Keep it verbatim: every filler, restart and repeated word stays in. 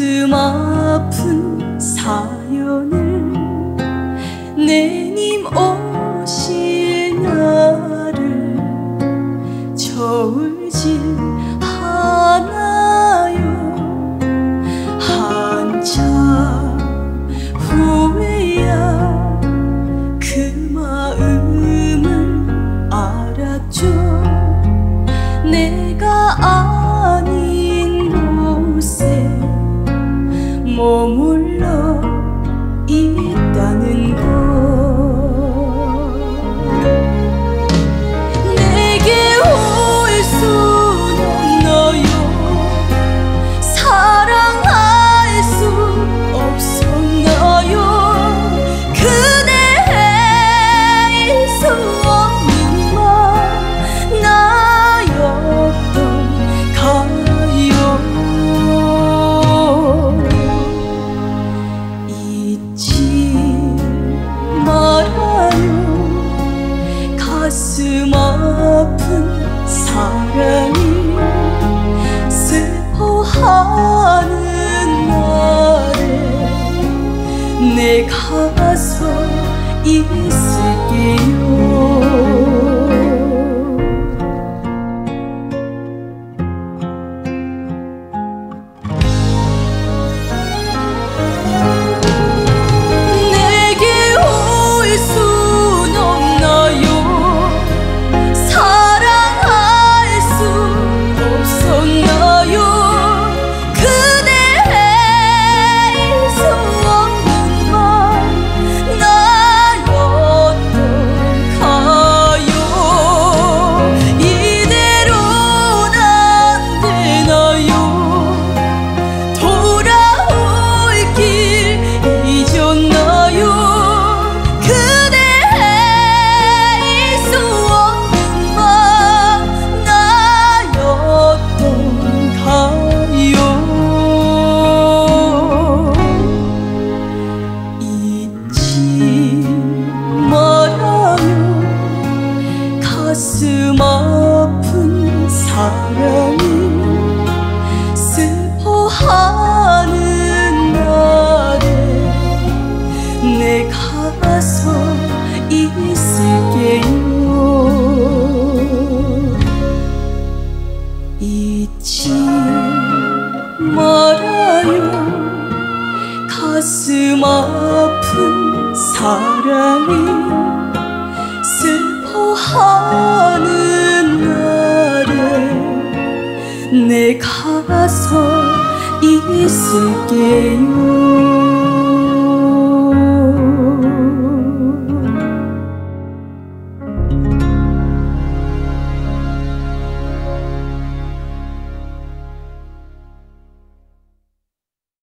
가슴 아픈 사연을 내님 오실 날을 저울질 하나요. 한참 후에야 그 마음을 알았죠. 내가 아닌 곳에 머물러 있다는 것. 내게 올 순 없나요? 사랑할 수 없었나요? 그대일 수 없는 만나였던가요? 잊지 말아요. 가슴 아픈 사랑이 슬퍼하는 날에 내 가서 있을게요. 내게 올 순 없나요? 사랑할 수 없었나요? 그대일 수 없는 만나였던가요? 이대로는 안 되나요? 돌아올 길 잊었나요? 그대일 수 없는 만나였던가요? 잊지 말아요. 가슴 아픈 사랑이 슬퍼하는 날에 내 가서 있을게요. 잊지 말아요. 가슴 아픈 사랑이 슬퍼하는 날에 내 가서 있을게요.